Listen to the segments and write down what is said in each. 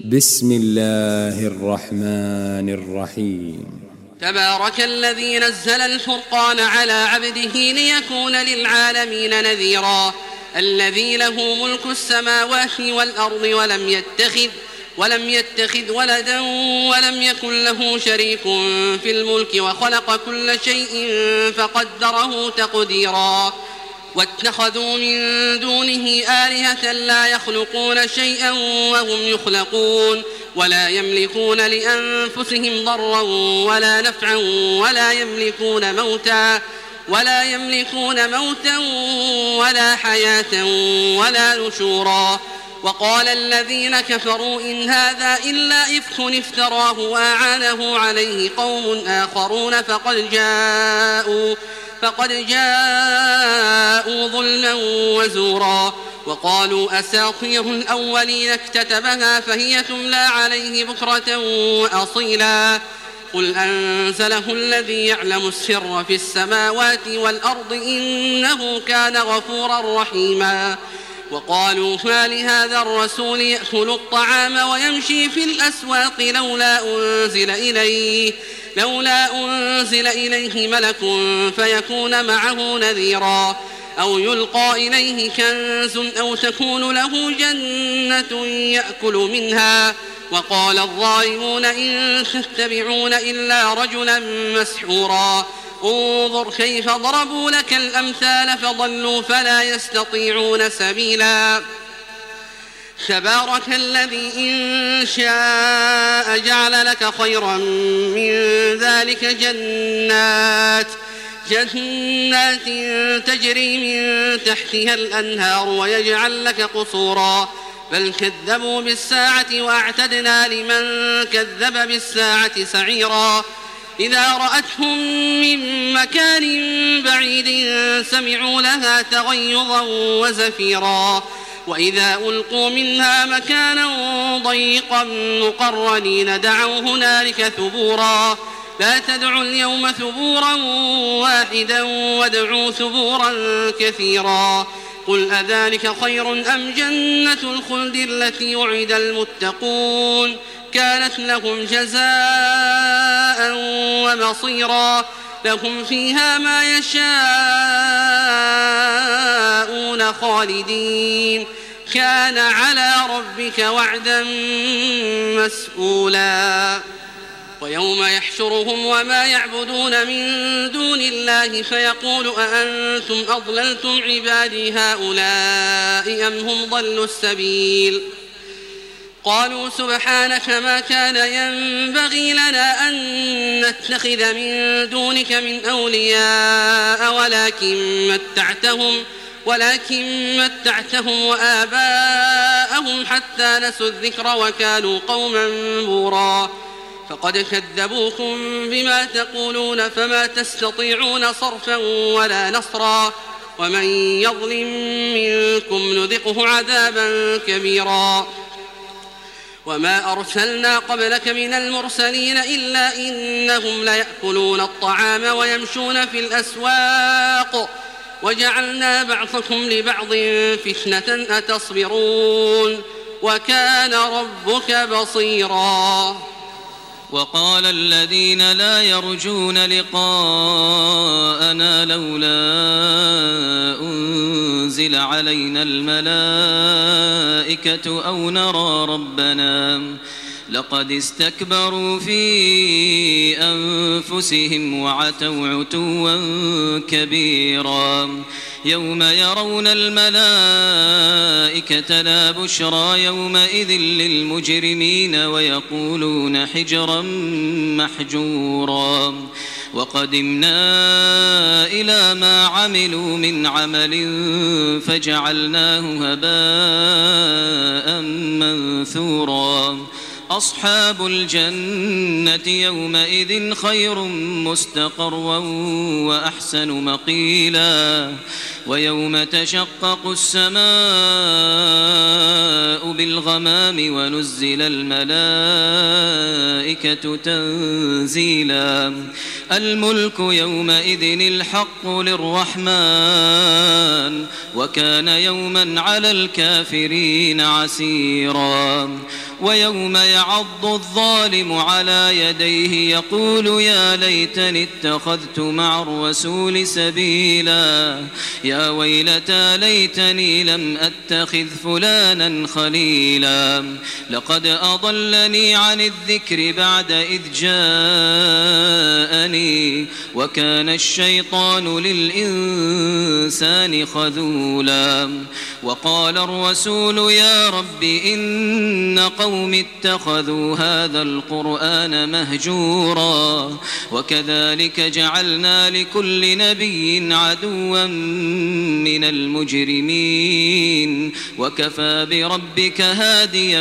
بسم الله الرحمن الرحيم. تبارك الذي نزل الفرقان على عبده ليكون للعالمين نذيرا. الذي له ملك السماوات والأرض ولم يتخذ ولدا ولم يكن له شريك في الملك وخلق كل شيء فقدره تقديرا. واتخذوا من دونه آلهة لا يخلقون شيئا وهم يخلقون ولا يملكون لأنفسهم ضرا ولا نفعا ولا يملكون موتا ولا حياة ولا نشورا. وقال الذين كفروا إن هذا إلا إفك افتراه وأعانه عليه قوم آخرون فقد جاءوا ظلما وزورا. وقالوا أساطير الأولين اكتتبها فهي تملى عليه بكرة وأصيلا. قل أنزله الذي يعلم السر في السماوات والأرض إنه كان غفورا رحيما. وقالوا ما لهذا الرسول يأكل الطعام ويمشي في الأسواق لولا أنزل إليه ملك فيكون معه نذيرا أو يلقى إليه كنز أو تكون له جنة يأكل منها. وقال الظالمون إن تتبعون إلا رجلا مسحورا. انظر كيف ضربوا لك الأمثال فضلوا فلا يستطيعون سبيلا. تبارك الذي إن شاء جعل لك خيرا من ذلك جنات تجري من تحتها الأنهار ويجعل لك قصورا. بل كذبوا بالساعة وأعتدنا لمن كذب بالساعة سعيرا. إذا رأتهم من مكان بعيد سمعوا لها تغيظا وزفيرا. وإذا ألقوا منها مكانا ضيقا مقرنين دعوا هنالك ثبورا. لا تدعوا اليوم ثبورا واحدا وادعوا ثبورا كثيرا. قل أذلك خير أم جنة الخلد التي وعد المتقون كانت لهم جزاء ومصيرا. لهم فيها ما يشاءون خالدين كان على ربك وعدا مسئولا. ويوم يحشرهم وما يعبدون من دون الله فيقول أأنتم أضللتم عبادي هؤلاء أم هم ضلوا السبيل. قالوا سبحانك ما كان ينبغي لنا أن نتخذ من دونك من أولياء ولكن متعتهم وآباءهم حتى نسوا الذكر وكانوا قوما بورا. فقد كذبوكم بما تقولون فما تستطيعون صرفا ولا نصرا. ومن يظلم منكم نذقه عذابا كبيرا. وما أرسلنا قبلك من المرسلين إلا إنهم ليأكلون الطعام ويمشون في الأسواق وجعلنا بعضكم لبعض فتنة أتصبرون وكان ربك بصيرا. وقال الذين لا يرجون لقاءنا لولا أنزل علينا الملائكة أو نرى ربنا لقد استكبروا في أنفسهم وعتوا عتوا كبيرا. يوم يرون الملائكة لا بشرى يومئذ للمجرمين ويقولون حجرا محجورا. وقدمنا إلى ما عملوا من عمل فجعلناه هباء منثورا. أصحاب الجنة يومئذ خير مستقرا وأحسن مقيلا. ويوم تشقق السماء بالغمام ونزل الملائكة تنزيلا. الملك يومئذ الحق للرحمن وكان يوما على الكافرين عسيرا. ويوم يعض الظالم على يديه يقول يا ليتني اتخذت مع الرسول سبيلا يا ويلتى ليتني لم أتخذ فلانا خليلا لقد أضلني عن الذكر بعد إذ جاءني وكان الشيطان للإنسان خذولا وقال الرسول يا رب إن قوم اتخذوا هذا القرآن مهجورا وكذلك جعلنا لكل نبي عدوا من المجرمين وكفى بربك هاديا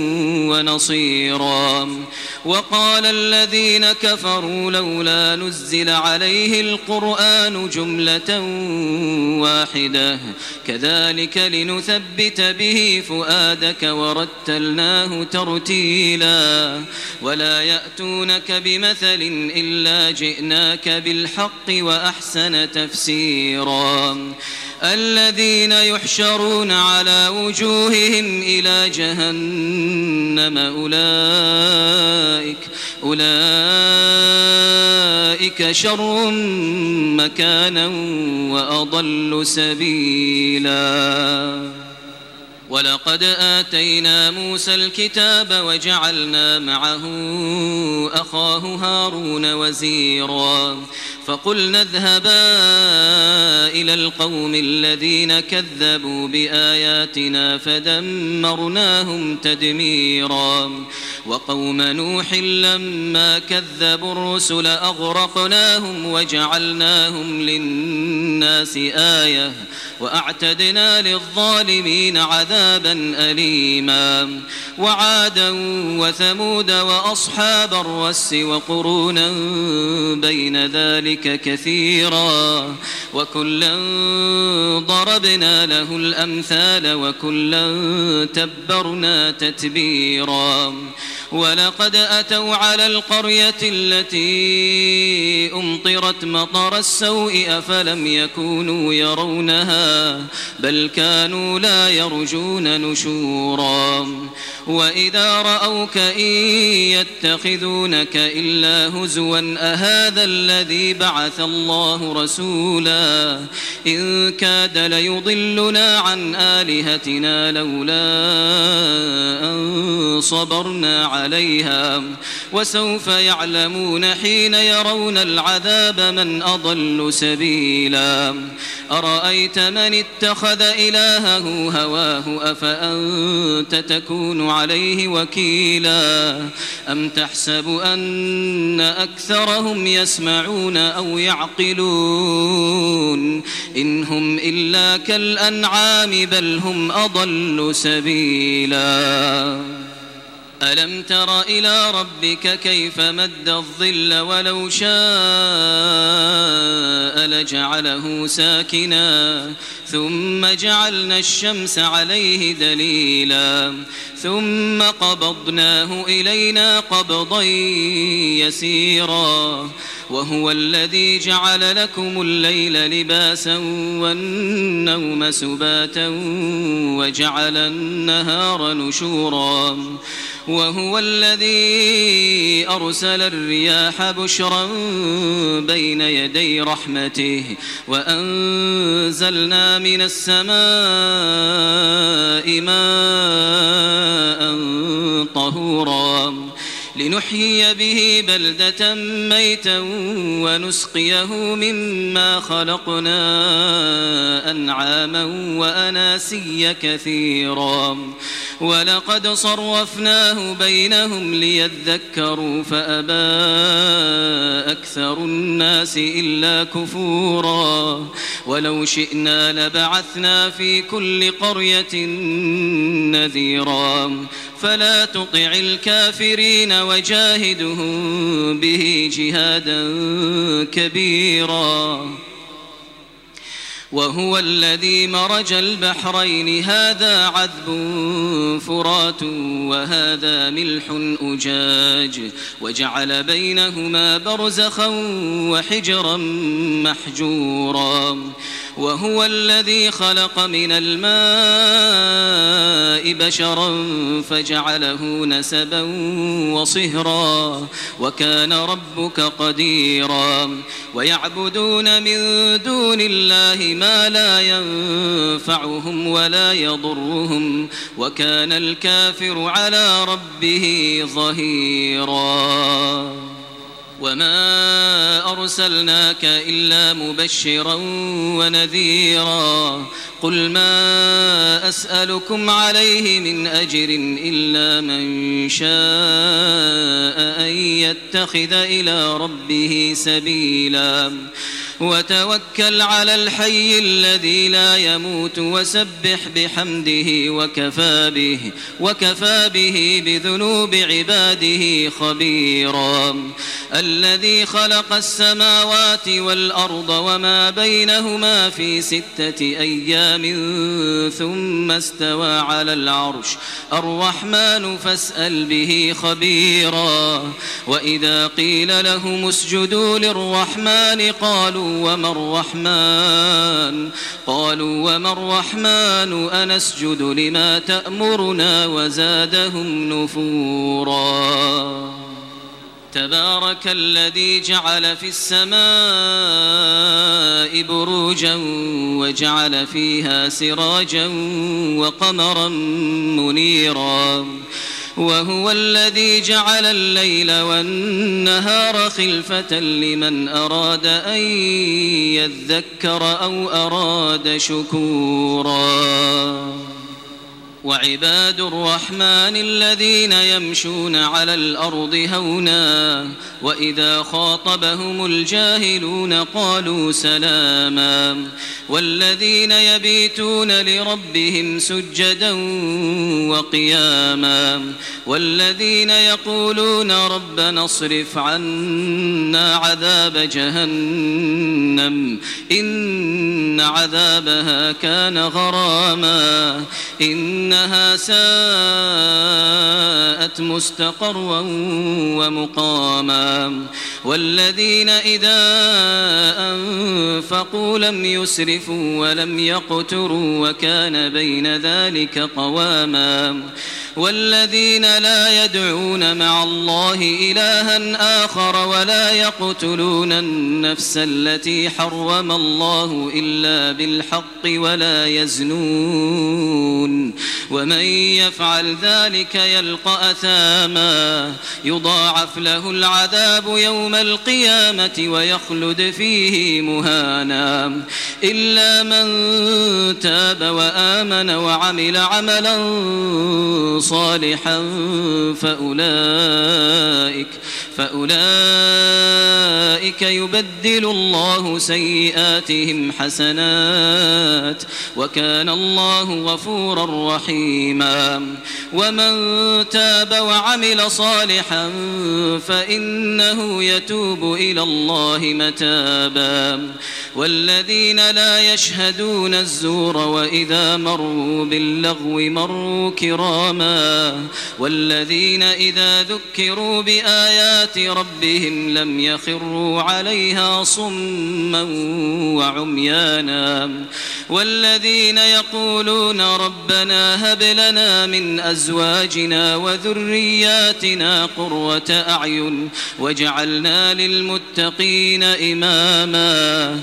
ونصيرا وقال الذين كفروا لولا نزل عليه القرآن جملة واحدة كذلك لنثبت به فؤادك ورتلناه ترتيلا ولا يأتونك بمثل إلا جئناك بالحق وأحسن تفسيرا الذين يحشرون على وجوههم إلى جهنم أولئك شر مكانا وأضل سبيلا ولقد آتينا موسى الكتاب وجعلنا معه أخاه هارون وزيرا فقلنا اذهبا إلى القوم الذين كذبوا بآياتنا فدمرناهم تدميرا وقوم نوح لما كذبوا الرسل أغرقناهم وجعلناهم للناس آية وأعتدنا للظالمين عذابا أليما وعادا وثمود وأصحاب الرس وقرونا بين ذلك كثيرا وكلا ضربنا له الأمثال وكلا تبرنا تتبيرا ولقد أتوا على القرية التي أمطرت مطر السوء أفلم يكونوا يرونها بل كانوا لا يرجون نشورا وإذا رأوك إن يتخذونك إلا هزوا أهذا الذي بعث الله رسولا إن كاد ليضلنا عن آلهتنا لولا أن صبرنا عليها وسوف يعلمون حين يرون العذاب من أضل سبيلا أرأيت من اتخذ إلهه هواه أفأنت تكون عليه وكيلا أم تحسب أن أكثرهم يسمعون أو يعقلون إن هم إلا كالأنعام بل هم أضل سبيلا ألم تر إلى ربك كيف مد الظل ولو شاء لجعله ساكنا ثم جعلنا الشمس عليه دليلا ثم قبضناه إلينا قبضا يسيرا وهو الذي جعل لكم الليل لباسا والنوم سباتا وجعل النهار نشورا وهو الذي أرسل الرياح بشرا بين يدي رحمته وأنزلنا من السماء ماء طهورا لنحيي به بلدة ميتا ونسقيه مما خلقنا أنعاما وأناسيا كثيرا ولقد صرفناه بينهم ليذكروا فأبى أكثر الناس إلا كفورا ولو شئنا لبعثنا في كل قرية نذيرا فلا تطع الكافرين وجاهدهم به جهادا كبيرا وهو الذي مرج البحرين هذا عذب فرات وهذا ملح أجاج وجعل بينهما برزخا وحجرا محجورا وهو الذي خلق من الماء بشرا فجعله نسبا وصهرا وكان ربك قديرا ويعبدون من دون الله ما لا ينفعهم ولا يضرهم وكان الكافر على ربه ظهيرا وما أرسلناك إلا مبشرا ونذيرا قل ما أسألكم عليه من أجر إلا من شاء أن يتخذ إلى ربه سبيلا وتوكل على الحي الذي لا يموت وسبح بحمده وكفى به بذنوب عباده خبيرا الذي خلق السماوات والأرض وما بينهما في 6 أيام ثم استوى على العرش الرحمن فاسأل به خبيرا وإذا قيل لهم اسجدوا للرحمن قالوا وما الرحمن أنسجد لما تأمرنا وزادهم نفورا تبارك الذي جعل في السماء بروجا وجعل فيها سراجا وقمرا منيرا وهو الذي جعل الليل والنهار خلفة لمن أراد أن يذكر أو أراد شكورا وعباد الرحمن الذين يمشون على الأرض هونا وإذا خاطبهم الجاهلون قالوا سلاما والذين يبيتون لربهم سجدا وقياما والذين يقولون ربنا اصرف عنا عذاب جهنم إن عذابها كان غراما إنها ساءت مستقرا ومقاما والذين إذا أنفقوا لم يسرفوا ولم يقتروا وكان بين ذلك قواما والذين لا يدعون مع الله إلها آخر ولا يقتلون النفس التي حرم الله إلا بالحق ولا يزنون ومن يفعل ذلك يلقى أثاما يضاعف له العذاب يوم القيامة ويخلد فيه مهانا إلا من تاب وآمن وعمل عملا صالحا فأولئك يبدل الله سيئاتهم حسنات وكان الله غفورا رحيما ومن تاب وعمل صالحا فإنه يتوب إلى الله متابا والذين لا يشهدون الزور وإذا مروا باللغو مروا كراما والذين إذا ذكروا بآيات ربهم لم يخروا عليها صما وعميانا والذين يقولون ربنا هب لنا من أزواجنا وذرياتنا قرة أعين واجعلنا للمتقين إماما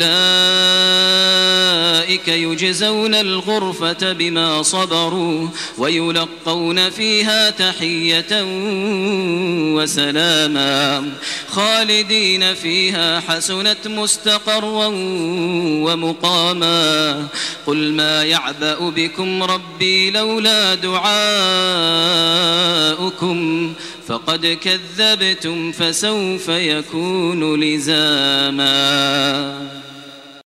أولئك يجزون الغرفة بما صبروا ويلقون فيها تحية وسلاما خالدين فيها حسنت مستقرا ومقاما قل ما يعبأ بكم ربي لولا دعاؤكم فقد كذبتم فسوف يكون لزاما